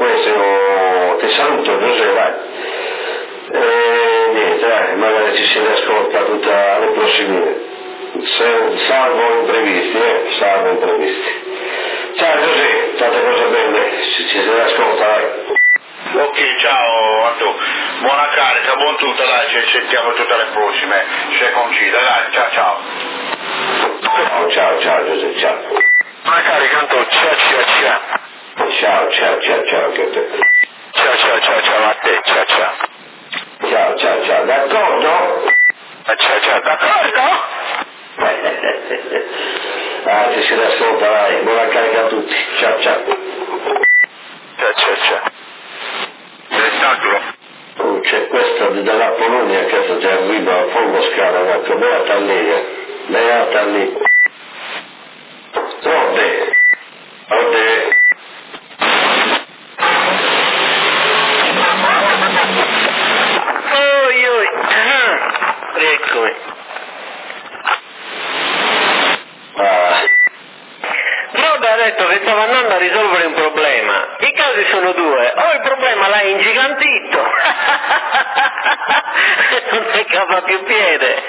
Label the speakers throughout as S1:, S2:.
S1: questo io ti saluto Giuseppe, dai. Niente, dai, magari ci si riascolta tutta le prossime, salvo imprevisti, salvo imprevisti. Ciao Giuseppe, tante cose belle, ci si riascolta, dai.
S2: Ok, ciao a tu, buona carica, buon tutto, dai, ci sentiamo tutte le prossime, se concide, dai, ciao ciao.
S1: Ciao Giuseppe, ciao.
S2: Buona carica a tutti, ciao.
S1: Ciao anche a te.
S2: Ciao a te, ciao.
S1: Ciao, d'accordo?
S2: Ciao, d'accordo?
S1: Ci si riascolta, dai, buona carica a tutti, ciao.
S2: Ciao.
S1: C'è questa dalla Polonia che già arriva a fondo scala, ecco, beata lì. Rode.
S3: Oi, eccomi. Broda ha detto che stava andando a risolvere un problema. I casi sono due, o il problema l'ha ingigantito, non ne cava più piede.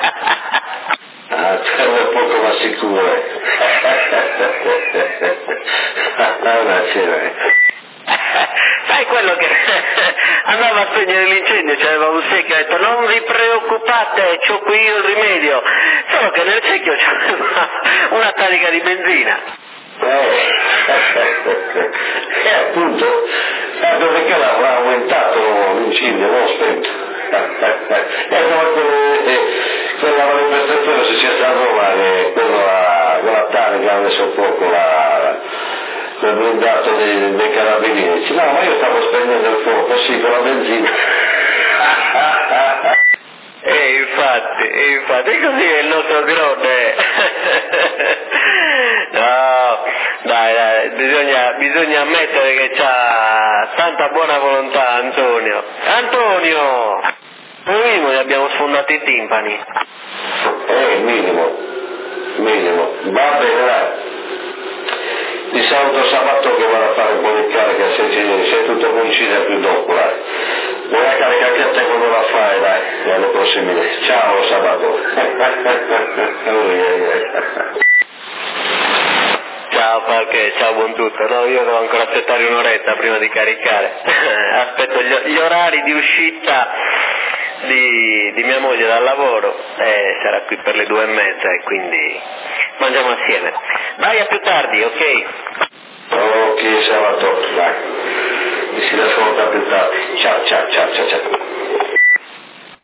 S1: Terra poco ma sicure.
S3: Sai quello che andava a spegnere l'incendio, c'aveva un secchio, ha detto non vi preoccupate, c'ho qui io il rimedio, solo che nel secchio c'aveva una carica di benzina.
S1: Appunto, perché l'ha aumentato l'incendio, non spento. Quella manifestazione si sia stato male, quella tarica ha messo un poco quel blindato dei carabinieri. Dice, no, ma io stavo spegnendo il fuoco, sì, con la benzina.
S3: Infatti, così è il nostro grande. No, dai, bisogna ammettere che c'ha tanta buona volontà Antonio, noi gli abbiamo sfondato i timpani.
S1: Minimo, va bene, dai. Ti saluto sabato che vado a fare un po' di carica, se tutto coincide più dopo, dai. Buona carica anche a te quando la fai, dai, alle prossime. Ciao sabato.
S3: Ciao Parche, ciao buon tutto. No, io devo ancora aspettare un'oretta prima di caricare. Aspetto gli orari di uscita di mia moglie dal lavoro, sarà qui per le 2:30 e quindi mangiamo assieme. Vai, a più tardi, ok?
S1: Ok, sabato, dai. Mi si ascolta più tardi. Ciao.